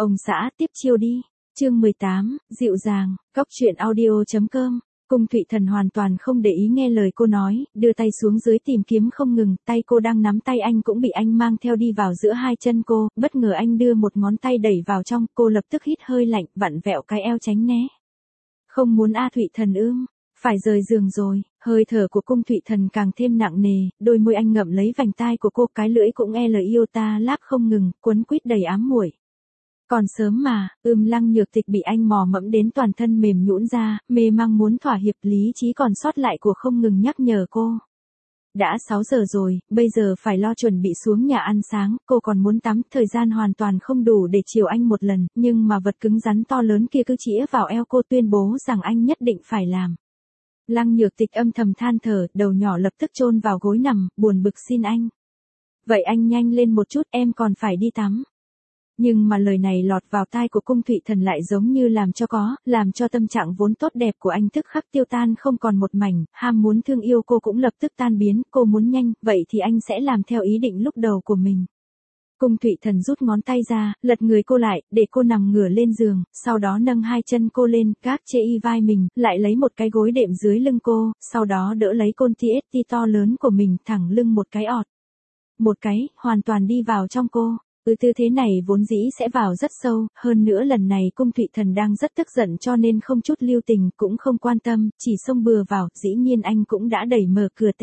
Ông xã tiếp chiêu đi. Chương 18, dịu dàng, góc truyện audio.com. Cung Thụy Thần hoàn toàn không để ý nghe lời cô nói, đưa tay xuống dưới tìm kiếm không ngừng, tay cô đang nắm tay anh cũng bị anh mang theo đi vào giữa hai chân cô, bất ngờ anh đưa một ngón tay đẩy vào trong, cô lập tức hít hơi lạnh, vặn vẹo cái eo tránh né. Không muốn a Thụy Thần ương, phải rời giường rồi, hơi thở của Cung Thụy Thần càng thêm nặng nề, đôi môi anh ngậm lấy vành tai của cô, cái lưỡi cũng iota láp không ngừng, quấn quýt đầy ám muội. Còn sớm mà, Lăng Nhược Tịch bị anh mò mẫm đến toàn thân mềm nhũn ra, mê mang muốn thỏa hiệp, lý trí còn sót lại của không ngừng nhắc nhở cô. Đã 6 giờ rồi, bây giờ phải lo chuẩn bị xuống nhà ăn sáng, cô còn muốn tắm, thời gian hoàn toàn không đủ để chiều anh một lần, nhưng mà vật cứng rắn to lớn kia cứ chĩa vào eo cô, tuyên bố rằng anh nhất định phải làm. Lăng Nhược Tịch âm thầm than thở, đầu nhỏ lập tức chôn vào gối nằm, buồn bực xin anh. Vậy anh nhanh lên một chút, em còn phải đi tắm. Nhưng mà lời này lọt vào tai của Cung Thụy Thần lại giống như làm cho tâm trạng vốn tốt đẹp của anh tức khắc tiêu tan không còn một mảnh, ham muốn thương yêu cô cũng lập tức tan biến, cô muốn nhanh, vậy thì anh sẽ làm theo ý định lúc đầu của mình. Cung Thụy Thần rút ngón tay ra, lật người cô lại, để cô nằm ngửa lên giường, sau đó nâng hai chân cô lên, gác trên vai mình, lại lấy một cái gối đệm dưới lưng cô, sau đó đỡ lấy con TST to lớn của mình, thẳng lưng một cái ọt. Một cái, hoàn toàn đi vào trong cô. Tư thế này vốn dĩ sẽ vào rất sâu, hơn nữa lần này Cung Thụy Thần đang rất tức giận cho nên không chút lưu tình, cũng không quan tâm, chỉ xông bừa vào, dĩ nhiên anh cũng đã đẩy mở cửa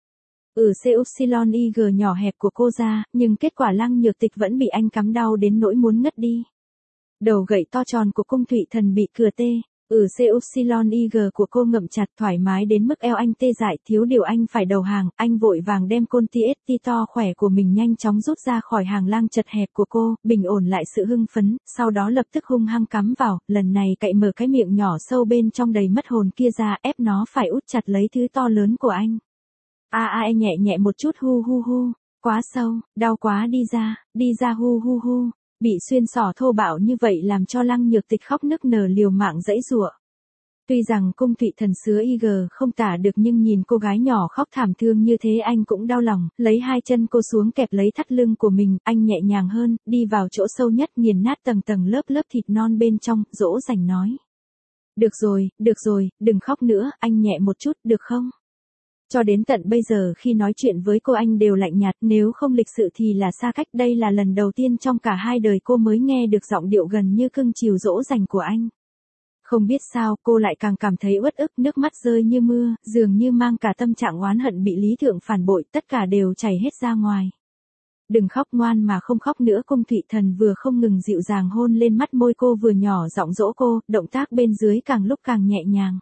CY nhỏ hẹp của cô ra, nhưng kết quả Lăng Nhược Tịch vẫn bị anh cắm đau đến nỗi muốn ngất đi. Đầu gậy to tròn của Cung Thụy Thần bị cửa CY của cô ngậm chặt, thoải mái đến mức eo anh tê dại, thiếu điều anh phải đầu hàng, anh vội vàng đem con TST to khỏe của mình nhanh chóng rút ra khỏi hàng lang chật hẹp của cô, bình ổn lại sự hưng phấn, sau đó lập tức hung hăng cắm vào, lần này cậy mở cái miệng nhỏ sâu bên trong đầy mất hồn kia ra, ép nó phải út chặt lấy thứ to lớn của anh. Nhẹ nhẹ một chút, hu hu hu, quá sâu, đau quá, đi ra hu hu hu. Bị xuyên xỏ thô bạo như vậy làm cho Lăng Nhược Tịch khóc nức nở liều mạng giãy giụa. Tuy rằng Cung Thụy Thần sứa không tả được nhưng nhìn cô gái nhỏ khóc thảm thương như thế anh cũng đau lòng, lấy hai chân cô xuống kẹp lấy thắt lưng của mình, anh nhẹ nhàng hơn, đi vào chỗ sâu nhất nghiền nát tầng tầng lớp thịt non bên trong, dỗ dành nói. Được rồi, đừng khóc nữa, anh nhẹ một chút, được không? Cho đến tận bây giờ khi nói chuyện với cô anh đều lạnh nhạt, nếu không lịch sự thì là xa cách, đây là lần đầu tiên trong cả hai đời cô mới nghe được giọng điệu gần như cưng chiều dỗ dành của anh. Không biết sao, cô lại càng cảm thấy uất ức, nước mắt rơi như mưa, dường như mang cả tâm trạng oán hận bị Lý Thượng phản bội, tất cả đều chảy hết ra ngoài. Đừng khóc, ngoan mà không khóc nữa. Cung Thụy Thần vừa không ngừng dịu dàng hôn lên mắt môi cô, vừa nhỏ giọng dỗ cô, động tác bên dưới càng lúc càng nhẹ nhàng.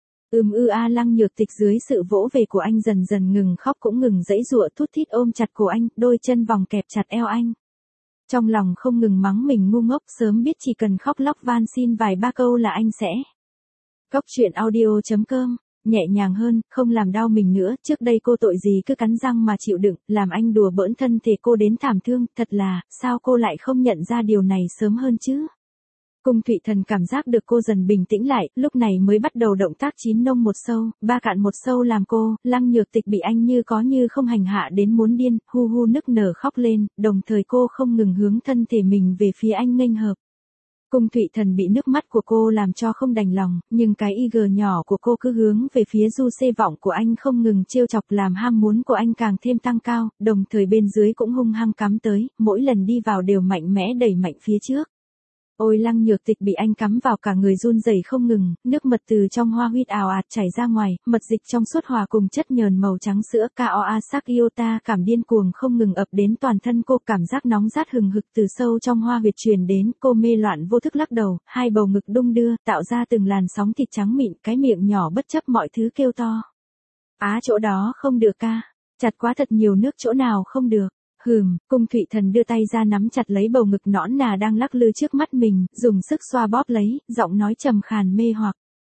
Lăng Nhược Tịch dưới sự vỗ về của anh dần dần ngừng khóc cũng ngừng giãy giụa, thút thít ôm chặt cổ anh, đôi chân vòng kẹp chặt eo anh. Trong lòng không ngừng mắng mình ngu ngốc, sớm biết chỉ cần khóc lóc van xin vài ba câu là anh sẽ. Góc truyện audio.com, nhẹ nhàng hơn, không làm đau mình nữa, trước đây cô tội gì cứ cắn răng mà chịu đựng, làm anh đùa bỡn thân thể cô đến thảm thương, thật là, sao cô lại không nhận ra điều này sớm hơn chứ? Cung Thụy Thần cảm giác được cô dần bình tĩnh lại, lúc này mới bắt đầu động tác 9 nông một sâu, 3 cạn một sâu làm cô, Lăng Nhược Tịch bị anh như có như không hành hạ đến muốn điên, hu hu nức nở khóc lên, đồng thời cô không ngừng hướng thân thể mình về phía anh nghênh hợp. Cung Thụy Thần bị nước mắt của cô làm cho không đành lòng, nhưng cái nhỏ của cô cứ hướng về phía du xê vọng của anh không ngừng trêu chọc làm ham muốn của anh càng thêm tăng cao, đồng thời bên dưới cũng hung hăng cắm tới, mỗi lần đi vào đều mạnh mẽ đẩy mạnh phía trước. Ôi Lăng Nhược Tịch bị anh cắm vào cả người run rẩy không ngừng, nước mật từ trong hoa huyết ào ạt chảy ra ngoài, mật dịch trong suốt hòa cùng chất nhờn màu trắng sữa, iota cảm điên cuồng không ngừng ập đến toàn thân cô, cảm giác nóng rát hừng hực từ sâu trong hoa huyệt truyền đến, cô mê loạn vô thức lắc đầu, hai bầu ngực đung đưa, tạo ra từng làn sóng thịt trắng mịn, cái miệng nhỏ bất chấp mọi thứ kêu to. Chỗ đó không được chặt quá thật nhiều nước, chỗ nào không được. Cung Thụy Thần đưa tay ra nắm chặt lấy bầu ngực nõn nà đang lắc lư trước mắt mình, dùng sức xoa bóp lấy, giọng nói trầm khàn mê hoặc.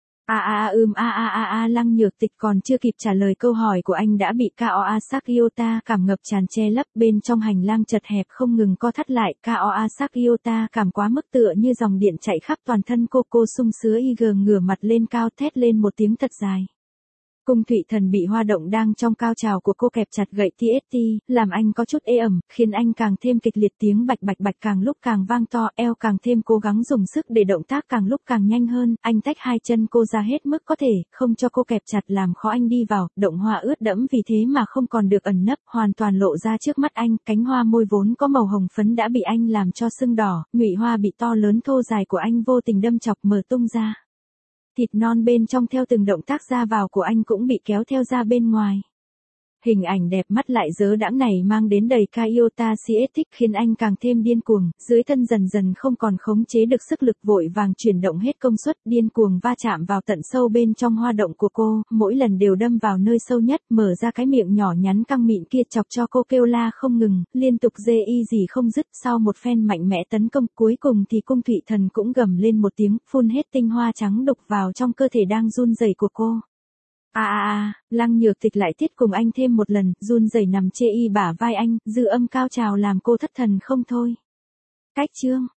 Lăng Nhược Tịch còn chưa kịp trả lời câu hỏi của anh đã bị iota cảm ngập tràn che lấp, bên trong hành lang chật hẹp không ngừng co thắt lại, iota cảm quá mức tựa như dòng điện chạy khắp toàn thân cô sung sứa ngửa mặt lên cao thét lên một tiếng thật dài. Cung Thụy Thần bị hoa động đang trong cao trào của cô kẹp chặt gậy TST, làm anh có chút ê ẩm, khiến anh càng thêm kịch liệt, tiếng bạch bạch bạch càng lúc càng vang to, eo càng thêm cố gắng dùng sức để động tác càng lúc càng nhanh hơn, anh tách hai chân cô ra hết mức có thể, không cho cô kẹp chặt làm khó anh đi vào, động hoa ướt đẫm vì thế mà không còn được ẩn nấp, hoàn toàn lộ ra trước mắt anh, cánh hoa môi vốn có màu hồng phấn đã bị anh làm cho sưng đỏ, nhụy hoa bị to lớn thô dài của anh vô tình đâm chọc mở tung ra. Thịt non bên trong theo từng động tác ra vào của anh cũng bị kéo theo ra bên ngoài. Hình ảnh đẹp mắt lại dớ đãng này mang đến đầy Kyota Siethic khiến anh càng thêm điên cuồng, dưới thân dần dần không còn khống chế được sức lực vội vàng chuyển động hết công suất, điên cuồng va chạm vào tận sâu bên trong hoa động của cô, mỗi lần đều đâm vào nơi sâu nhất, mở ra cái miệng nhỏ nhắn căng mịn kia chọc cho cô kêu la không ngừng, liên tục dê y gì không dứt, sau một phen mạnh mẽ tấn công, cuối cùng thì Cung Thụy Thần cũng gầm lên một tiếng, phun hết tinh hoa trắng đục vào trong cơ thể đang run rẩy của cô. Lăng Nhược Tịch lại thiết cùng anh thêm một lần, run rẩy nằm chê y bả vai anh, dư âm cao trào làm cô thất thần không thôi. Cách chương